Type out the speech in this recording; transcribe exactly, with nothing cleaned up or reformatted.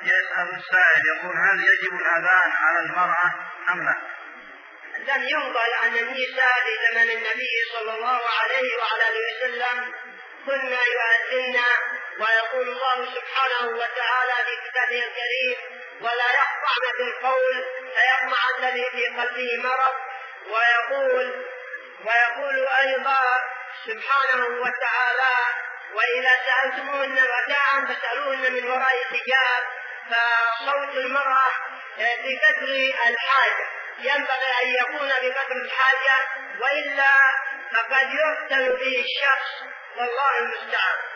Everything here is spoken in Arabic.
يسأل السائل يقول هل يجب الأذان على المرأة أم لا؟ لم ينقل عن النساء في زمن النبي صلى الله عليه وعلى آله وسلم كنا يؤذن، ويقول الله سبحانه وتعالى في كتابه الكريم ولا يخضعن بالقول فيطمع الذي في قلبه مرض، ويقول ويقول أيضا سبحانه وتعالى وإذا سألتموهن متاعا فاسألوهن من وراء حجاب. فصوت المرأة بقدر الحاجة ينبغي أن يكون بقدر الحاجة، وإلا فقد يفتن به الشخص والله المستعان.